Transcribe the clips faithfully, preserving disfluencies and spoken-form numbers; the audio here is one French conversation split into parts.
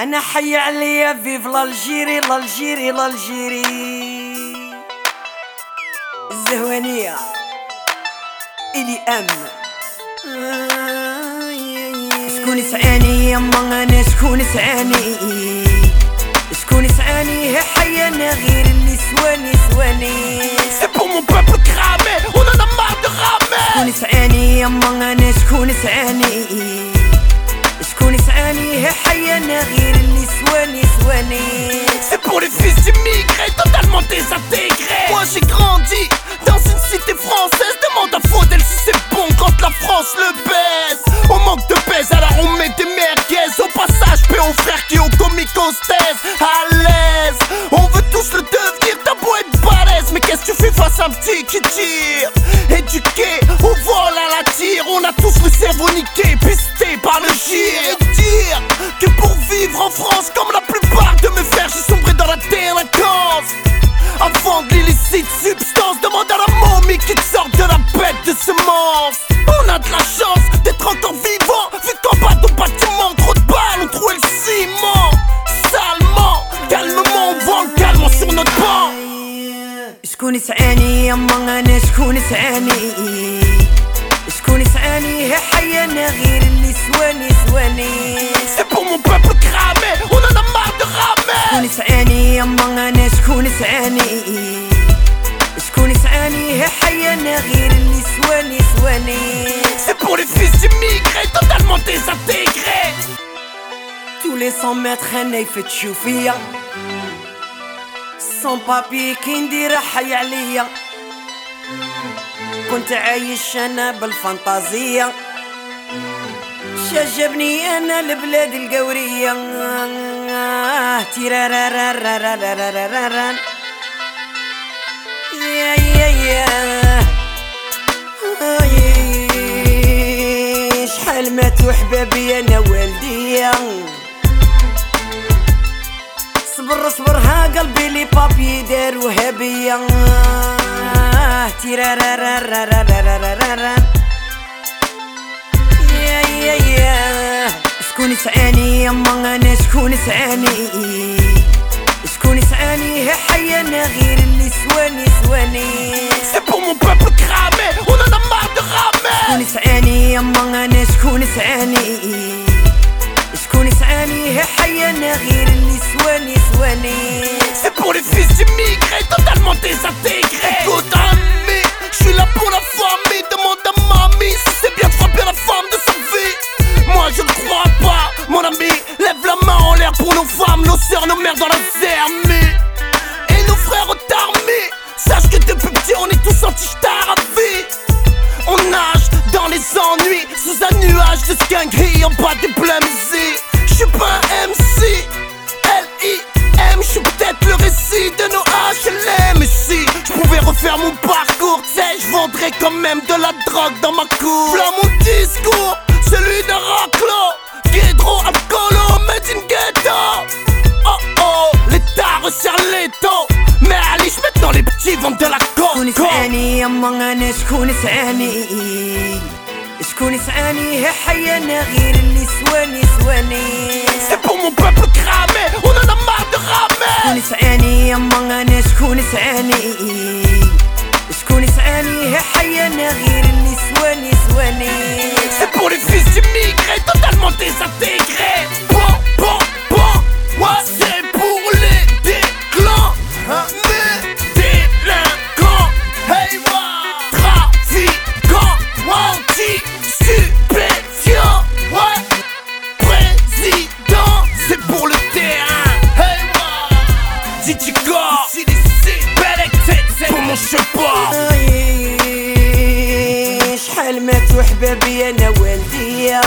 انا حي عليا فيف لالجيري لالجيري لالجيري الزهوانية إلي أم. شكون يسعاني يما انا شكون يسعاني شكون يسعاني هي حي انا غير اللي سواني سواني. C'est pour mon peuple cramé, on en a marre de ramer. شكون يسعاني يما انا شكون يسعاني شكون يسعاني هي حي انا غير اللي سواني سواني. C'est pour les fils d'immigrés totalement désintégrés. Moi j'ai grandi dans une cité française. Demande à Faudel si c'est bon quand la France le baise. On manque de baise alors on met des merguez. Au passage paix aux frères qui ont commis Costez. À l'aise, on veut tous le devenir. T'as beau être balèze, mais qu'est-ce que tu fais face à un petit qui tire? Éduqué au vol à la tire. On a tous le cerveau niqué, pisté par le gire. Et dire que pour vivre en France comme la plupart de mes frères, j'ai sombré dans la délinquance. Avant de l'illicite substance, demande à la momie qui te sort de la bête de semence. On a de la chance d'être encore vivant, vu qu'en bas de bâtiment, trop de balles ont troué le ciment. Salement, calmement, on vend le calme sur notre banc. شكون يسعاني يما انا شكون يسعاني شكون يسعاني هي حي انا غير اللي سواني سواني. C'est pour mon peuple cramé, on en a marre de ramer. شكون يسعاني يما انا شكون يسعاني شكون يسعاني هي حي انا غير اللي سواني سواني. C'est pour les fils d'immigrés totalement désintégrés. Tous les cent mètres انا يفتشوا فيا صون بابي كي ندير حي عليا. كنت عايش انا بالفانتازية شجبني انا البلاد القورية. تيراراراراراراراراران يا يا يا شحال ماتوا حبابي انا والديا. صبر صبر ها قلبي لي بابي داروها بيا. تيراراراراراراراران يا يا يا شكون يسعاني يما انا شكون يسعاني شكون يسعاني هي حي انا غير اللي سواني سواني. C'est pour mon peuple cramé, on en a marre de ramer. شكون يسعاني يما انا شكون يسعاني شكون يسعاني هي حي انا غير اللي سواني سواني. C'est pour les fils d'immigrés totalement désintégrés. Écoute ami, je suis là pour la famille. Demande à mamie si c'est bien de frapper la femme de sa vie. Moi je ne crois pas, mon ami. Lève la main en l'air pour nos femmes, nos sœurs, nos mères dans la zermie. Et nos frères au tarmi. Sache que depuis petit on est tous anti-star à vie. On nage dans les ennuis sous un nuage de skankery en bas des blêmes-y. J'suis pas un M C, L I M, j'suis peut-être le récit de nos H L M. Et si j'pouvais refaire mon parcours, t'sais, j'vendrais quand même de la drogue dans ma cour. Voilà mon discours, celui de Raclo, Guédro, Alcolo, made in ghetto. Oh oh, l'État resserre l'étau. Mais allez, maintenant les petits vendent de la coke. شكون يسعاني يما انا شكون يسعاني شكون يسعاني هي حي انا غير اللي سواني سواني. C'est pour mon peuple cramé, on en a marre de ramer. شكون يسعاني يما انا شكون يسعاني شكون يسعاني هي حي انا غير اللي سواني سواني. C'est pour les fils d'immigrés totalement désintégrés. Bon, bon, bon, ouais, c'est pour les déclins. Mais délinquants, hey, wa, trafiquants, anti-stupéfiants, ouais, président, c'est pour le terrain, hey, wa, Djidjiga, ici, ici, Belek, pour mon cheval. شحال ماتوا حبابي انا والديا.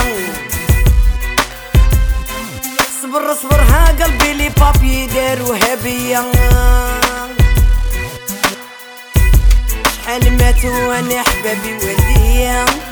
صبر صبر ها قلبي لي بابي داروها بيا. شحال ماتوا انا حبابي والديا.